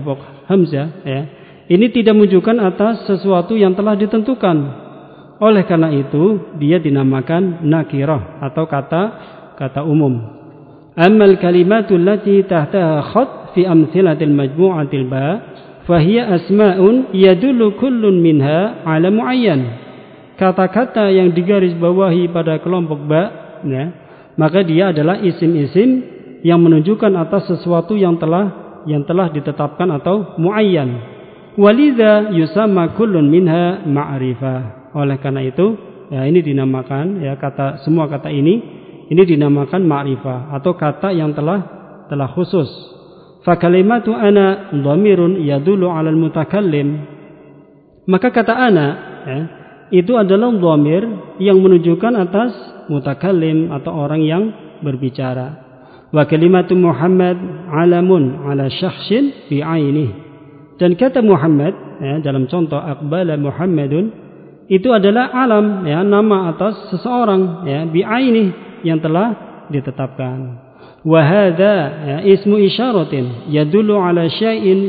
hamzah, ya, ini tidak menunjukkan atas sesuatu yang telah ditentukan. Oleh karena itu dia dinamakan nakirah atau kata umum. Ammal kalimatul lati tahtaha khat fi amthilatil majmu'atil ba fahiya asma'un yadullu kullun minha ala muayyan. Kata-kata yang digaris bawahi pada kelompok ba, ya, maka dia adalah isim-isim yang menunjukkan atas sesuatu yang telah ditetapkan atau muayyan. Walidha yusamma kullun minha ma'rifah. Oleh karena itu, ya, ini dinamakan, ya, semua kata ini dinamakan ma'rifah atau kata yang telah khusus. Fa kalimatu ana dhamirun yadullu 'alal mutakallim. Maka kata ana, ya, itu adalah dhamir yang menunjukkan atas mutakallim atau orang yang berbicara. Wa kalimatu Muhammad alamun ala syakhsin bi ainihi. Dan kata Muhammad, ya, dalam contoh aqbala Muhammadun, itu adalah alam, ya, nama atas seseorang, ya, bi ainihi yang telah ditetapkan. Wa hadza, ya, ismu isyaratin yadullu ala syai'in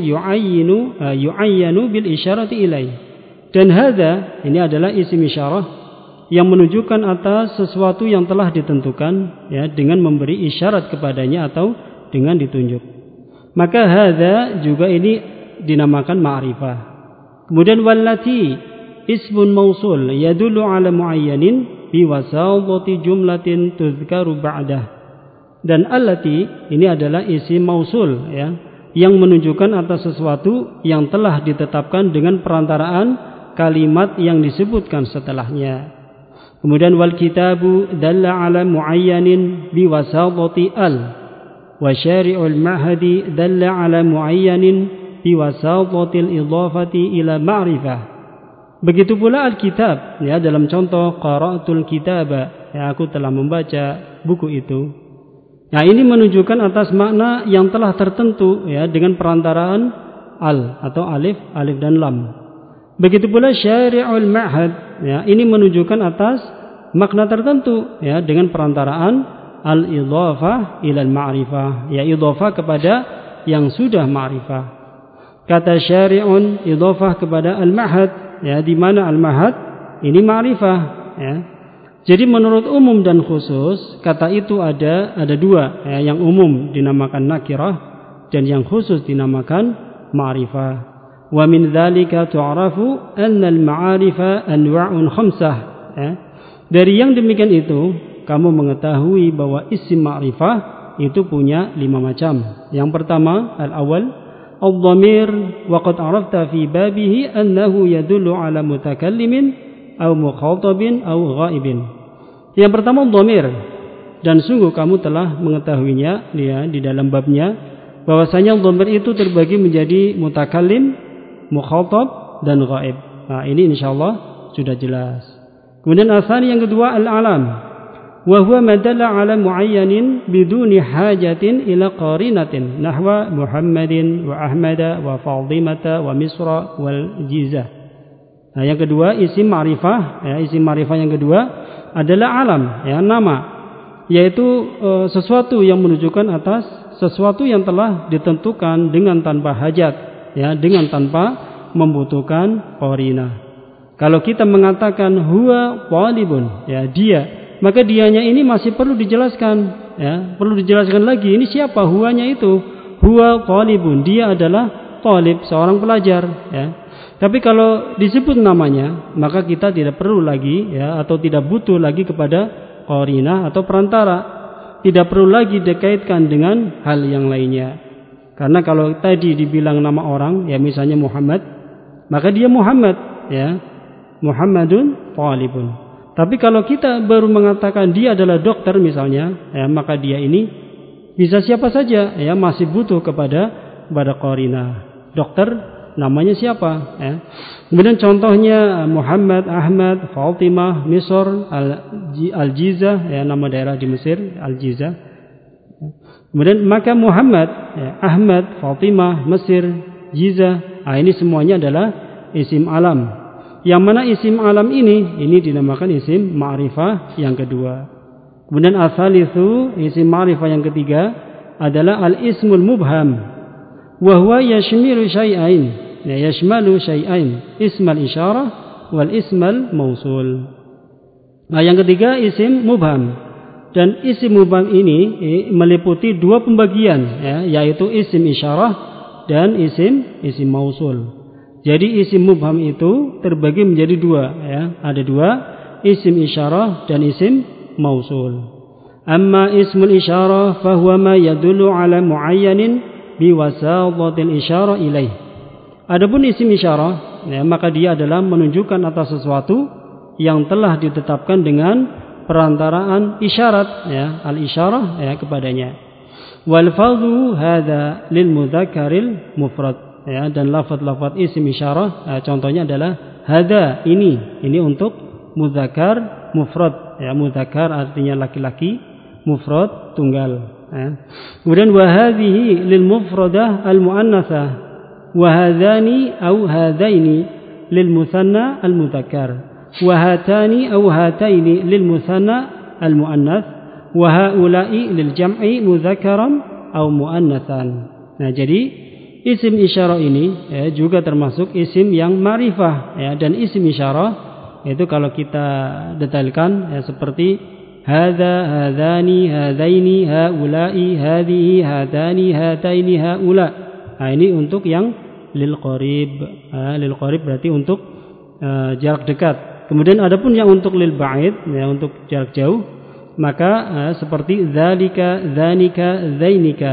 yu'ayyanu bil isyarati ilaihi. Dan hadza ini adalah isim isyarah yang menunjukkan atas sesuatu yang telah ditentukan, ya, dengan memberi isyarat kepadanya atau dengan ditunjuk. Maka hadza juga ini dinamakan ma'rifah. Kemudian wallati ismun mausul yadullu ala muayyanin bi wasatati jumlatin tuzkaru ba'dah. Dan allati ini adalah isim mausul, ya, yang menunjukkan atas sesuatu yang telah ditetapkan dengan perantaraan kalimat yang disebutkan setelahnya. Kemudian wal kitabu dalla ala muayyanin bi wasatati al wa syari'ul mahdi dalla ala muayyanin bi wasatati al idhafati ila ma'rifah. Begitu pula Alkitab, ya, dalam contoh qara'tul kitaba, ya, aku telah membaca buku itu. Nah, ini menunjukkan atas makna yang telah tertentu, ya, dengan perantaraan al atau alif dan lam. Begitu pula syari'ul ma'had, ya, ini menunjukkan atas makna tertentu, ya, dengan perantaraan al-idhafah ila al-ma'rifah, ya, idhafah kepada yang sudah ma'rifah. Kata syari'un idhafah kepada al-ma'had, ya, di mana al-ma'had ini ma'rifah, ya. Jadi menurut umum dan khusus, kata itu ada dua, ya, yang umum dinamakan nakirah dan yang khusus dinamakan ma'rifah. Wa min dzalika tu'rafu anna al-ma'arifa anwa'un khamsah, ya. Dari yang demikian itu kamu mengetahui bahwa isim ma'rifah itu punya 5 macam. Yang pertama, al-awwal ad-dhamir wa qad 'arafta fi babihi annahu yadullu 'ala mutakallimin aw mukhatabin aw ghaibin. Yang pertama dhamir, dan sungguh kamu telah mengetahuinya, ya, di dalam babnya bahwasanya dhamir itu terbagi menjadi mutakallim, mukhatab dan ghaib. Nah, ini insyaallah sudah jelas. Kemudian asani yang kedua al-alam, wa huwa ma dalla ala muayyanin biduni hajatin ila qarinatin nahwa Muhammadin wa Ahmada wa Fatimata wa Misra wal Jizah. Nah, yang kedua isim ma'rifah, ya, isim ma'rifah yang kedua adalah alam, ya, nama, yaitu sesuatu yang menunjukkan atas sesuatu yang telah ditentukan dengan tanpa hajat, ya, dengan tanpa membutuhkan qarinah. Kalau kita mengatakan huwa talibun, ya, dia, maka dianya ini masih perlu dijelaskan, ya, perlu dijelaskan lagi ini siapa huwanya itu. Huwa talibun, dia adalah talib, seorang pelajar, ya. Tapi kalau disebut namanya, maka kita tidak perlu lagi, ya, atau tidak butuh lagi kepada qarinah atau perantara. Tidak perlu lagi dikaitkan dengan hal yang lainnya. Karena kalau tadi dibilang nama orang, ya, misalnya Muhammad, maka dia Muhammad, ya, Muhammadun talibun. Tapi kalau kita baru mengatakan dia adalah dokter misalnya, ya, maka dia ini bisa siapa saja, ya, masih butuh kepada qarinah. Dokter namanya siapa, ya. Kemudian contohnya Muhammad, Ahmad, Fatimah, Misr, Al-Jizah, ya, nama daerah di Mesir, Al-Jizah. Kemudian maka Muhammad, ya, Ahmad, Fatimah, Mesir, Jizah, nah, ini semuanya adalah isim alam. Yang mana isim alam ini dinamakan isim ma'rifah yang kedua. Kemudian asal itu isim ma'rifah yang ketiga adalah al-ismul mubham. wa huwa yashmilu syai'ain, ya yashmalu syai'ain, ismal isyarah wal ismal mausul. Nah, yang ketiga isim mubham. Dan isim mubham ini meliputi dua pembagian, ya, yaitu isim isyarah dan isim mausul. Jadi isim mubham itu terbagi menjadi dua, ya. Ada dua, isim isyarah dan isim mausul. Amma ismul isyarah fahuwa ma yadullu ala muayyanin biwasatatil isyarah ilaih. Adapun isim isyarah, ya, maka dia adalah menunjukkan atas sesuatu yang telah ditetapkan dengan perantaraan isyarat, ya, al-isyarah, ya, kepadanya. Wal fadhu hadza lil mudzakaril mufrad, ya, dan lafaz-lafaz isim isyarah, contohnya adalah hadza, ini untuk mudzakar mufrad, ya, mudzakar artinya laki-laki, mufrad tunggal, ya. Kemudian wa hadhihi lil mufradah al muannatsah wa hadzani au hadzaini lil musanna al mudzakkar wa hatani au hataini lil musanna al muannats wa haula'i lil jam'i mudzakkaran au muannatsan. Nah, jadi isim isyarah ini, ya, juga termasuk isim yang ma'rifah, ya, dan isim isyarah itu kalau kita detailkan, ya, seperti hadza, hadzani, hadzaini, haula'i, hadhihi, hadani, hataini, haula. Nah, ini untuk yang lil qarib. Lil qarib berarti untuk jarak dekat. Kemudian adapun yang untuk lil ba'id, ya, untuk jarak jauh, maka seperti dzalika, dzanika, dzainika,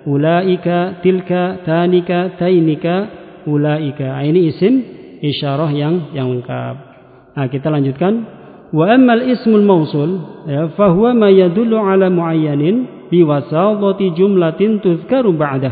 ulaika, tilka, tanika, tainika, ulaika. Nah, ini isim isyarah yang lengkap. Nah, kita lanjutkan. Wa ammal ismul mausul, ya, fahuwa ma yadullu ala muayyanin biwasatati jumlatin tuzkaru ba'dah.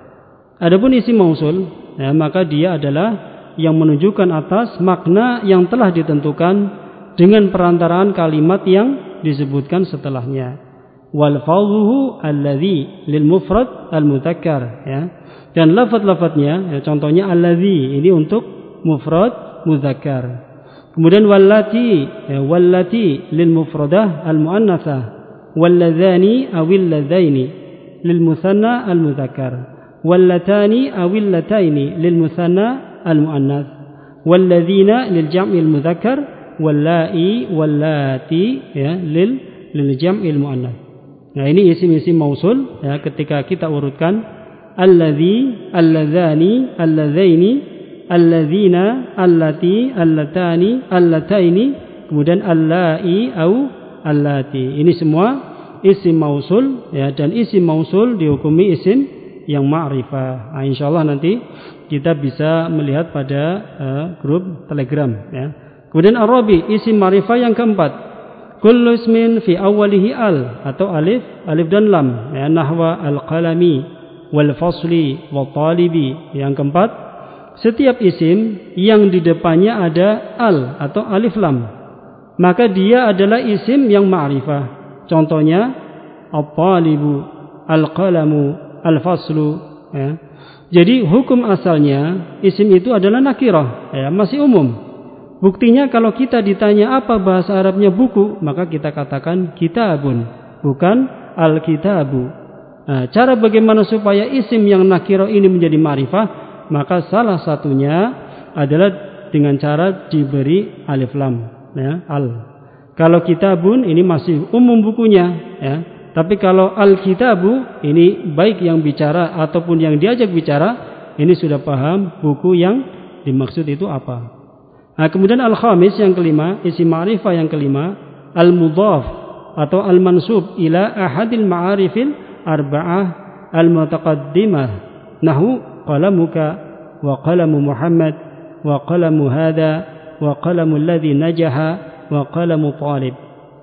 Adapun isim mausul, ya, maka dia adalah yang menunjukkan atas makna yang telah ditentukan dengan perantaraan kalimat yang disebutkan setelahnya. Wal fadhuhu alladhi lil mufrad al mudzakkar, ya. Dan lafaz-lafaznya, ya, contohnya alladhi, ini untuk mufrad mudzakkar. Kemudian wallati, ya, wallati lil mufradah al muannatsah, walladzani awil ladzaini lil musanna al mudzakkar, wallatani awil lataini lil musanna al-mu'annats, walladzina lil jam'il mudzakkar, walla'i wallati, ya, lil jam'il mu'annats. Nah, ini isim-isim mausul, ya, ketika kita urutkan alladzi, alladzani, alladzaini, alladzina, allati, allatani, allataini, kemudian allai au allati. Ini semua isim mausul, ya, dan isim mausul dihukumi isim yang ma'rifah. Nah, insyaallah nanti kita bisa melihat pada grup Telegram, ya. Kemudian ar-rabi, isim ma'rifah yang keempat, kullu ismin fi awwalihi al atau alif dan lam, ya, nahwa al-qalami wal fasli wal talibi. Yang keempat, setiap isim yang di depannya ada al atau alif lam, maka dia adalah isim yang ma'rifah. Contohnya at-talibu, al-qalamu, al-faslu, ya. Jadi hukum asalnya isim itu adalah nakirah, ya, masih umum. Buktinya kalau kita ditanya apa bahasa Arabnya buku, maka kita katakan kitabun, bukan al-kitabu. Nah, cara bagaimana supaya isim yang nakirah ini menjadi ma'rifah, maka salah satunya adalah dengan cara diberi alif lam, ya, al. Kalau kitabun ini masih umum bukunya, ya. Tapi kalau al-kitabu ini baik yang bicara ataupun yang diajak bicara, ini sudah paham buku yang dimaksud itu apa. Nah, kemudian al-khamis yang kelima, isim ma'rifah yang kelima, al-mudhaf atau al-mansub ila ahadil ma'arifil arba'ah al-mutaqaddimah, nahu qalamuka wa qalamu Muhammad wa qalamu hadha wa qalamu alladhi najaha wa qalamu talib.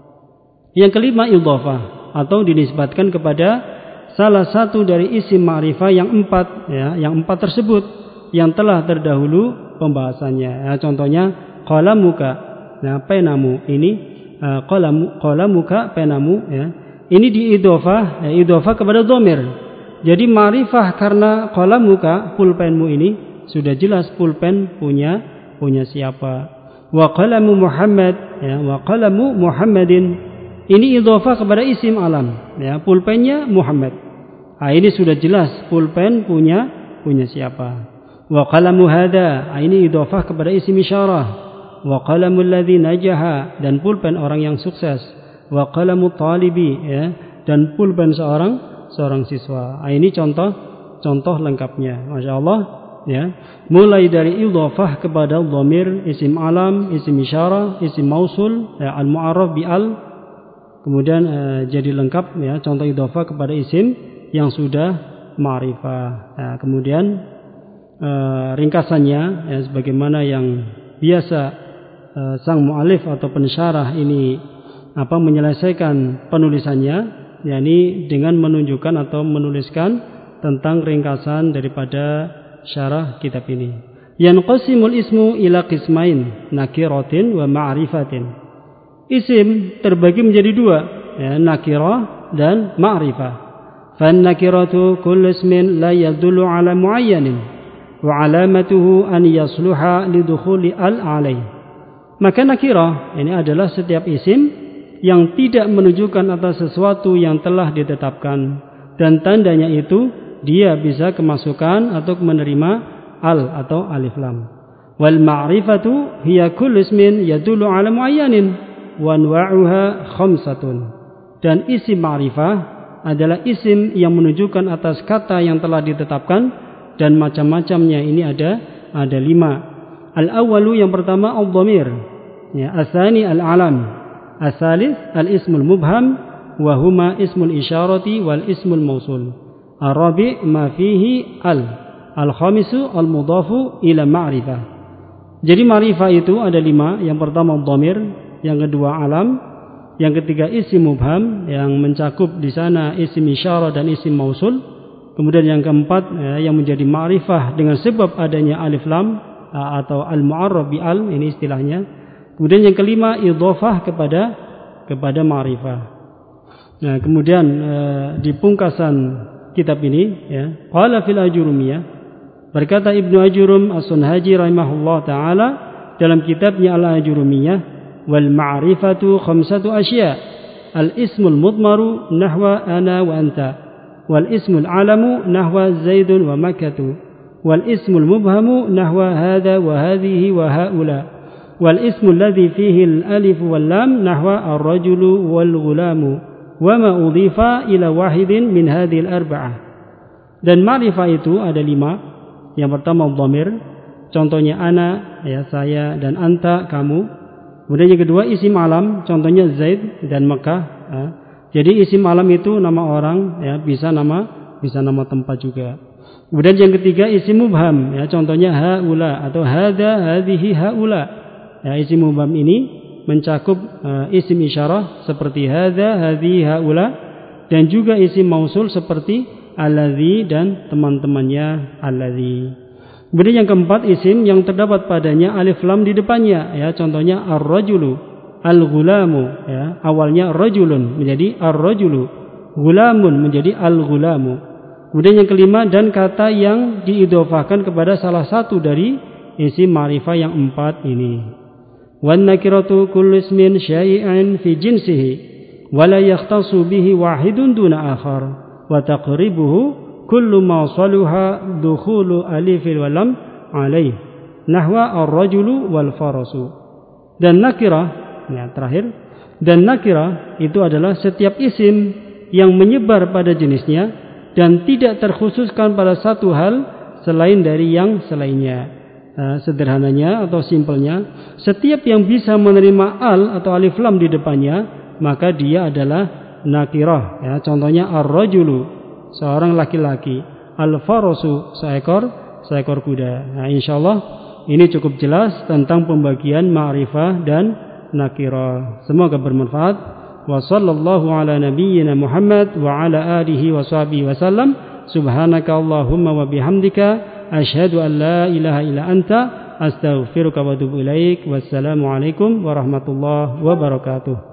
Yang kelima idhafah atau dinisbatkan kepada salah satu dari isim ma'rifah yang empat, ya, yang empat tersebut yang telah terdahulu pembahasannya. Ya, contohnya qalamuka, nah, penamu, ini qalamuka, penamu, ya. Ini diidhafah, ya, idhafah kepada dhamir. Jadi ma'rifah karena qalamuka, pulpenmu ini sudah jelas pulpen punya siapa. Wa qalamu Muhammad, ya, wa qalamu Muhammadin. Ini idhafah kepada isim alam, ya, pulpennya Muhammad. Nah, ini sudah jelas pulpen punya siapa. Wa qalamu hada, ini idhofah kepada isim isyarah. Wa qalamul ladzi najaha, dan pulpen orang yang sukses. Wa qalamu talibi, ya, dan pulpen seorang siswa. Ini contoh lengkapnya. Masya Allah, ya. Mulai dari idhofah kepada dhamir, isim alam, isim isyarah, isim mausul, ya, al-mu'arraf bi al, kemudian jadi lengkap, ya, contoh idhofah kepada isim yang sudah ma'rifah. Nah, kemudian ringkasannya, ya, sebagaimana yang biasa sang mu'alif atau pensyarah ini menyelesaikan penulisannya, yakni dengan menunjukkan atau menuliskan tentang ringkasan daripada syarah kitab ini. Yanqasimul ismu ila qismain, nakiratin wa ma'rifatin. Isim terbagi menjadi dua, ya, nakirah dan ma'rifah. Fan nakiratu kullu ismin la yadullu ala muayyanin wa alamatuhu an yasluha lidukhuli al-alaih. Maka nakirah ini adalah setiap isim yang tidak menunjukkan atas sesuatu yang telah ditetapkan, dan tandanya itu dia bisa kemasukan atau menerima al atau alif lam. Wal ma'rifatu hiya kullu ismin yadullu ala muayyanin wa anwa'uha khamsatun. Dan isim ma'rifah adalah isim yang menunjukkan atas kata yang telah ditetapkan, dan macam-macamnya ini ada 5. Al-awwalu, yang pertama ad-dhamir, ya, as-tsani al-alam, as-tsalits al-ismul mubham wa huma ismul isyarati wal ismul mausul. Ar-rabi' ma fihi al-khamisu al-mudhafu ila ma'rifah. Jadi ma'rifah itu ada 5. Yang pertama dhamir, yang kedua alam, yang ketiga isim mubham yang mencakup di sana isim isyarah dan isim mausul. Kemudian yang keempat, yang menjadi ma'rifah dengan sebab adanya alif lam atau al-mu'arrab bi al, ini istilahnya. Kemudian yang kelima idhofah kepada ma'rifah. Nah, kemudian di pungkasan kitab ini, ya, qala fil ajurumiyah, berkata Ibnu Ajurum As-Sunhaji rahimahullah taala dalam kitabnya Al-Ajurumiyah, wal ma'rifatu khamsatu asya, al ismul mudmaru nahwa ana wa anta, wal ismul alamu nahwa zaidun wa makkatu, wal ismul mubhamu nahwa hadha wa hadhihi wa haula, wal ismul ladzi fihi al alif wal lam nahwa ar-rajulu wal ghulamu, wa ma udhifa ila wahidin min hadhil arba'ah. Dan ma'rifah itu ada 5. Yang pertama dhamir, contohnya ana, ya, saya, dan anta, kamu. Kemudian yang kedua isim alam, contohnya Zaid dan Mekah, ya. Jadi isim alam itu nama orang, ya, bisa nama tempat juga. Kemudian yang ketiga isim mubham, ya, contohnya haula atau hadza hadhihi haula. Ya, isim mubham ini mencakup isim isyarah seperti hadza hadhihi haula, dan juga isim mausul seperti alladzi dan teman-temannya alladzi. Kemudian yang keempat isim yang terdapat padanya alif lam di depannya, ya, contohnya ar-rajulu, al-ghulamu, ya, awalnya rajulun menjadi ar-rajulu, ghulamun menjadi al-ghulamu. Kemudian yang kelima, dan kata yang diidhofahkan kepada salah satu dari isim ma'rifah yang 4 ini. Wan nakiratu kullu ismin syai'in fi jinsihi wa la yakhtassu bihi wahidun duna akhar wa taqribuhu kullu ma saluha dukhulu alifil walam alaih nahwa ar-rajulu wal farasu. Dan nakirah, ya, terakhir, dan nakirah itu adalah setiap isim yang menyebar pada jenisnya dan tidak terkhususkan pada satu hal selain dari yang selainnya. Sederhananya atau simpelnya, setiap yang bisa menerima al atau alif lam di depannya, maka dia adalah nakirah, ya, contohnya ar-rajulu, seorang laki-laki, al-farasu, seekor kuda. Nah, insyaallah ini cukup jelas tentang pembagian ma'rifah dan nakirah. Semoga bermanfaat. Wa sallallahu ala nabiyyina Muhammad wa ala alihi wa sahbihi wasallam. Subhanaka Allahumma wa bihamdika asyhadu an la ilaha illa anta astaghfiruka wa atubu ilaik. Wassalamu alaikum warahmatullahi wabarakatuh.